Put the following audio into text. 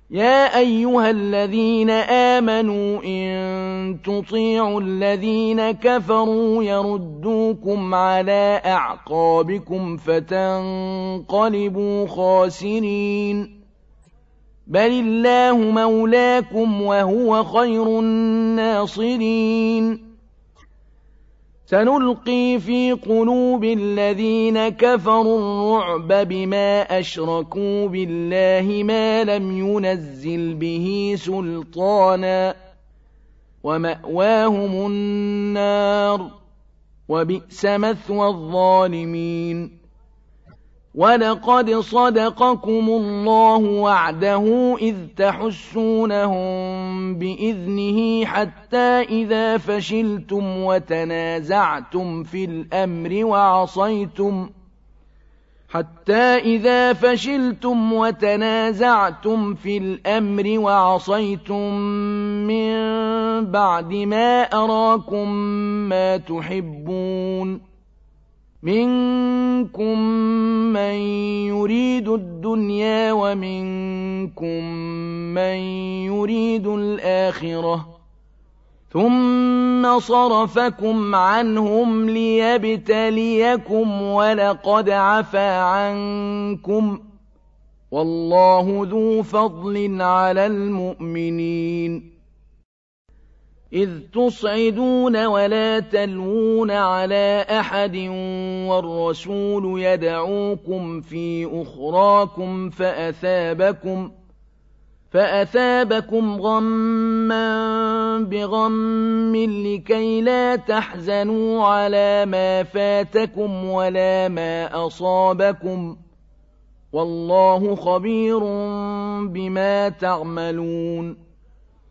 يا أيها الذين آمنوا إن تطيعوا الذين كفروا يردوكم على أعقابكم فتنقلبوا خاسرين بل الله مولاكم وهو خير الناصرين سنلقي في قلوب الذين كفروا الرعب بما أشركوا بالله ما لم ينزل به سلطانا ومأواهم النار وبئس مثوى الظالمين ولقد صدقكم الله وعده إذ تحسونهم بإذنه حتى إذا فشلتم وتنازعتم في الأمر وعصيتم من بعد ما أراكم ما تحبون منكم من يريد الدنيا ومنكم من يريد الآخرة ثم صرفكم عنهم ليبتليكم ولقد عفا عنكم والله ذو فضل على المؤمنين إذ تصعدون ولا تلوون على أحد والرسول يدعوكم في أخراكم فأثابكم غما بغم لكي لا تحزنوا على ما فاتكم ولا ما أصابكم والله خبير بما تعملون